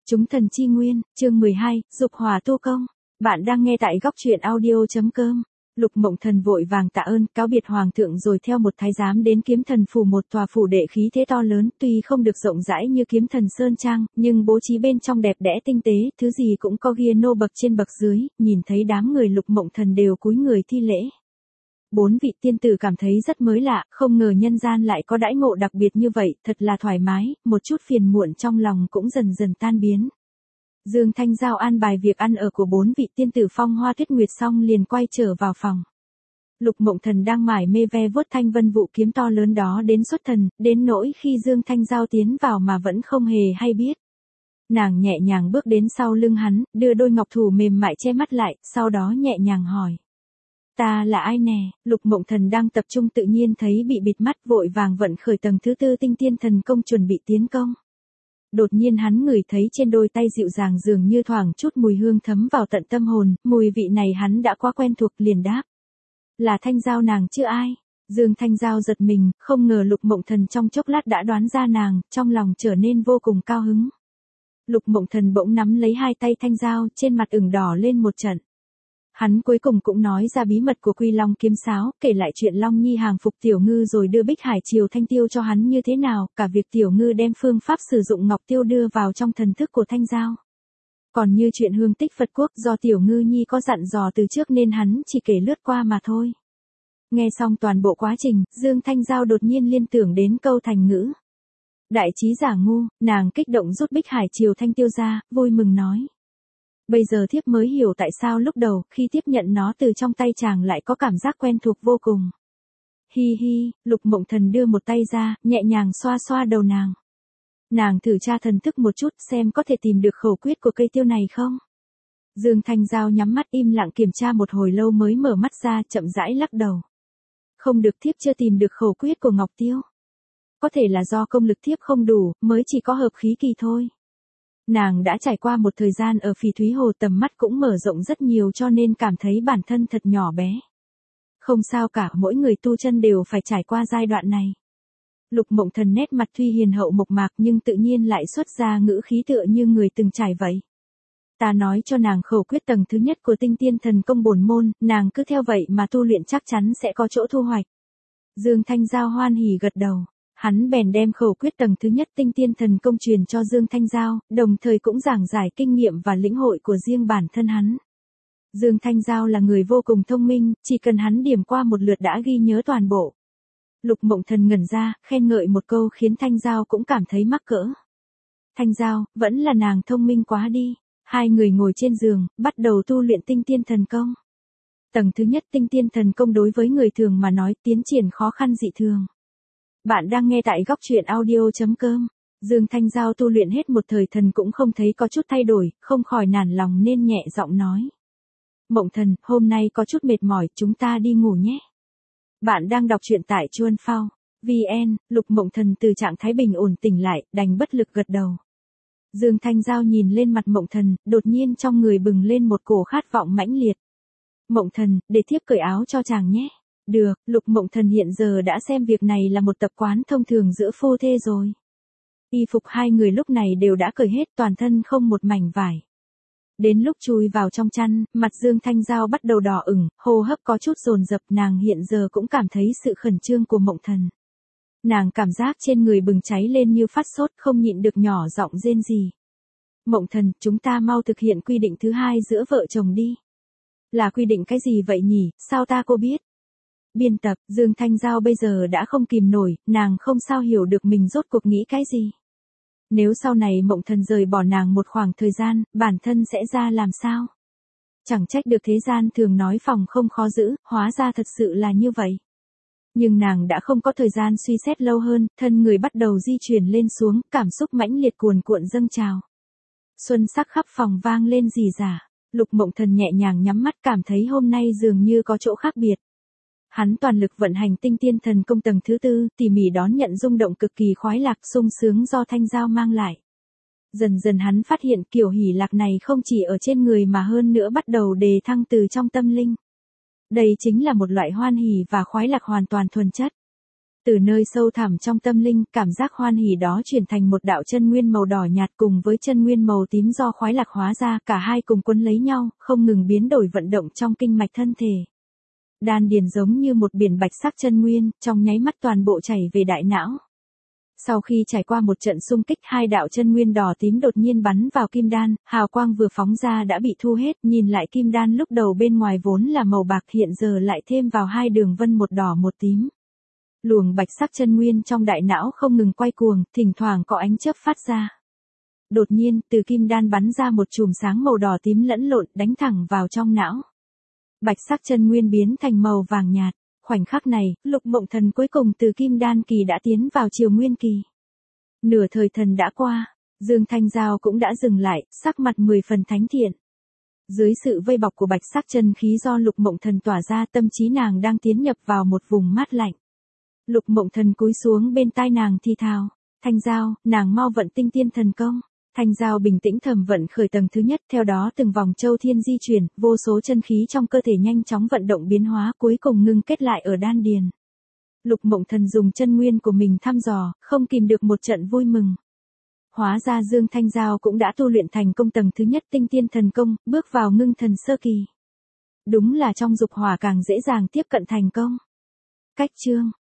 Chúng thần chi nguyên, chương 12, dục hỏa tu công. Bạn đang nghe tại góc truyện audio.com. Lục Mộng Thần vội vàng tạ ơn, cáo biệt hoàng thượng rồi theo một thái giám đến Kiếm Thần phủ, một tòa phủ đệ khí thế to lớn, tuy không được rộng rãi như Kiếm Thần Sơn Trang, nhưng bố trí bên trong đẹp đẽ tinh tế, thứ gì cũng có ghi nô bậc trên bậc dưới, nhìn thấy đám người Lục Mộng Thần đều cúi người thi lễ. 4 vị tiên tử cảm thấy rất mới lạ, không ngờ nhân gian lại có đãi ngộ đặc biệt như vậy, thật là thoải mái, một chút phiền muộn trong lòng cũng dần dần tan biến. Dương Thanh Giao an bài việc ăn ở của 4 vị tiên tử Phong Hoa Tuyết Nguyệt xong liền quay trở vào phòng. Lục Mộng Thần đang mải mê ve vuốt thanh vân vũ kiếm to lớn đó đến xuất thần, đến nỗi khi Dương Thanh Giao tiến vào mà vẫn không hề hay biết. Nàng nhẹ nhàng bước đến sau lưng hắn, đưa đôi ngọc thủ mềm mại che mắt lại, sau đó nhẹ nhàng hỏi. Ta là ai nè? Lục Mộng Thần đang tập trung tự nhiên thấy bị bịt mắt, vội vàng vận khởi tầng thứ 4 tinh tiên thần công chuẩn bị tiến công. Đột nhiên hắn ngửi thấy trên đôi tay dịu dàng dường như thoảng chút mùi hương thấm vào tận tâm hồn, mùi vị này hắn đã quá quen thuộc, liền đáp. Là Thanh Giao nàng chứ ai? Dương Thanh Giao giật mình, không ngờ Lục Mộng Thần trong chốc lát đã đoán ra nàng, trong lòng trở nên vô cùng cao hứng. Lục Mộng Thần bỗng nắm lấy hai tay Thanh Giao, trên mặt ửng đỏ lên một trận. Hắn cuối cùng cũng nói ra bí mật của Quy Long kiếm sáo, kể lại chuyện Long Nhi hàng phục Tiểu Ngư rồi đưa Bích Hải Triều Thanh Tiêu cho hắn như thế nào, cả việc Tiểu Ngư đem phương pháp sử dụng Ngọc Tiêu đưa vào trong thần thức của Thanh Giao. Còn như chuyện hương tích Phật Quốc do Tiểu Ngư Nhi có dặn dò từ trước nên hắn chỉ kể lướt qua mà thôi. Nghe xong toàn bộ quá trình, Dương Thanh Giao đột nhiên liên tưởng đến câu thành ngữ. Đại trí giả ngu, nàng kích động rút Bích Hải Triều Thanh Tiêu ra, vui mừng nói. Bây giờ thiếp mới hiểu tại sao lúc đầu, khi tiếp nhận nó từ trong tay chàng lại có cảm giác quen thuộc vô cùng. Hi hi, Lục Mộng Thần đưa một tay ra, nhẹ nhàng xoa xoa đầu nàng. Nàng thử tra thần thức một chút xem có thể tìm được khẩu quyết của cây tiêu này không. Dương Thanh Giao nhắm mắt im lặng kiểm tra một hồi lâu mới mở mắt ra, chậm rãi lắc đầu. Không được, thiếp chưa tìm được khẩu quyết của Ngọc Tiêu. Có thể là do công lực thiếp không đủ, mới chỉ có hợp khí kỳ thôi. Nàng đã trải qua một thời gian ở Phỉ Thúy Hồ, tầm mắt cũng mở rộng rất nhiều cho nên cảm thấy bản thân thật nhỏ bé. Không sao cả, mỗi người tu chân đều phải trải qua giai đoạn này. Lục Mộng Thần nét mặt tuy hiền hậu mộc mạc nhưng tự nhiên lại xuất ra ngữ khí tựa như người từng trải vậy. Ta nói cho nàng khẩu quyết tầng thứ nhất của tinh tiên thần công bổn môn, nàng cứ theo vậy mà tu luyện chắc chắn sẽ có chỗ thu hoạch. Dương Thanh Giao hoan hỉ gật đầu. Hắn bèn đem khẩu quyết tầng thứ nhất tinh tiên thần công truyền cho Dương Thanh Giao, đồng thời cũng giảng giải kinh nghiệm và lĩnh hội của riêng bản thân hắn. Dương Thanh Giao là người vô cùng thông minh, chỉ cần hắn điểm qua một lượt đã ghi nhớ toàn bộ. Lục Mộng Thần ngẩn ra, khen ngợi một câu khiến Thanh Giao cũng cảm thấy mắc cỡ. Thanh Giao, vẫn là nàng thông minh quá đi. Hai người ngồi trên giường, bắt đầu tu luyện tinh tiên thần công. Tầng thứ nhất tinh tiên thần công đối với người thường mà nói tiến triển khó khăn dị thường. Bạn đang nghe tại góc truyện audio.com. Dương Thanh Giao tu luyện hết một thời thần cũng không thấy có chút thay đổi, không khỏi nản lòng nên nhẹ giọng nói. Mộng Thần, hôm nay có chút mệt mỏi, chúng ta đi ngủ nhé. Bạn đang đọc truyện tại Chuan Phao. VN, Lục Mộng Thần từ trạng thái bình ổn tỉnh lại, đành bất lực gật đầu. Dương Thanh Giao nhìn lên mặt Mộng Thần, đột nhiên trong người bừng lên một cổ khát vọng mãnh liệt. Mộng Thần, để thiếp cởi áo cho chàng nhé. Được, Lục Mộng Thần hiện giờ đã xem việc này là một tập quán thông thường giữa phu thê rồi. Y phục hai người lúc này đều đã cởi hết, toàn thân không một mảnh vải. Đến lúc chui vào trong chăn, mặt Dương Thanh Giao bắt đầu đỏ ửng, hô hấp có chút dồn dập, nàng hiện giờ cũng cảm thấy sự khẩn trương của Mộng Thần. Nàng cảm giác trên người bừng cháy lên như phát sốt, không nhịn được nhỏ giọng rên rỉ. Mộng Thần, chúng ta mau thực hiện quy định thứ 2 giữa vợ chồng đi. Là quy định cái gì vậy nhỉ, sao ta cô biết? Biên tập, Dương Thanh Giao bây giờ đã không kìm nổi, nàng không sao hiểu được mình rốt cuộc nghĩ cái gì. Nếu sau này Mộng Thần rời bỏ nàng một khoảng thời gian, bản thân sẽ ra làm sao? Chẳng trách được thế gian thường nói phòng không khó giữ, hóa ra thật sự là như vậy. Nhưng nàng đã không có thời gian suy xét lâu hơn, thân người bắt đầu di chuyển lên xuống, cảm xúc mãnh liệt cuồn cuộn dâng trào. Xuân sắc khắp phòng vang lên rì rả. Lục Mộng Thần nhẹ nhàng nhắm mắt cảm thấy hôm nay dường như có chỗ khác biệt. Hắn toàn lực vận hành tinh tiên thần công tầng thứ 4, tỉ mỉ đón nhận rung động cực kỳ khoái lạc sung sướng do Thanh Giao mang lại. Dần dần hắn phát hiện kiểu hỉ lạc này không chỉ ở trên người mà hơn nữa bắt đầu đề thăng từ trong tâm linh. Đây chính là một loại hoan hỉ và khoái lạc hoàn toàn thuần chất. Từ nơi sâu thẳm trong tâm linh, cảm giác hoan hỉ đó chuyển thành một đạo chân nguyên màu đỏ nhạt cùng với chân nguyên màu tím do khoái lạc hóa ra, cả hai cùng quấn lấy nhau, không ngừng biến đổi vận động trong kinh mạch thân thể. Đan điền giống như một biển bạch sắc chân nguyên, trong nháy mắt toàn bộ chảy về đại não. Sau khi trải qua một trận xung kích, hai đạo chân nguyên đỏ tím đột nhiên bắn vào kim đan, hào quang vừa phóng ra đã bị thu hết, nhìn lại kim đan lúc đầu bên ngoài vốn là màu bạc hiện giờ lại thêm vào hai đường vân một đỏ một tím. Luồng bạch sắc chân nguyên trong đại não không ngừng quay cuồng, thỉnh thoảng có ánh chớp phát ra. Đột nhiên, từ kim đan bắn ra một chùm sáng màu đỏ tím lẫn lộn, đánh thẳng vào trong não. Bạch sắc chân nguyên biến thành màu vàng nhạt. Khoảnh khắc này, Lục Mộng Thần cuối cùng từ kim đan kỳ đã tiến vào triều nguyên kỳ. Nửa thời thần đã qua, Dương Thanh Giao cũng đã dừng lại, sắc mặt 10 phần thánh thiện. Dưới sự vây bọc của bạch sắc chân khí do Lục Mộng Thần tỏa ra, tâm trí nàng đang tiến nhập vào một vùng mát lạnh. Lục Mộng Thần cúi xuống bên tai nàng thì thào, Thanh Giao, nàng mau vận tinh tiên thần công. Thanh Giao bình tĩnh thầm vận khởi tầng thứ nhất, theo đó từng vòng châu thiên di chuyển, vô số chân khí trong cơ thể nhanh chóng vận động biến hóa, cuối cùng ngưng kết lại ở đan điền. Lục Mộng Thần dùng chân nguyên của mình thăm dò, không kìm được một trận vui mừng. Hóa ra Dương Thanh Giao cũng đã tu luyện thành công tầng thứ nhất tinh tiên thần công, bước vào ngưng thần sơ kỳ. Đúng là trong dục hỏa càng dễ dàng tiếp cận thành công. Cách chương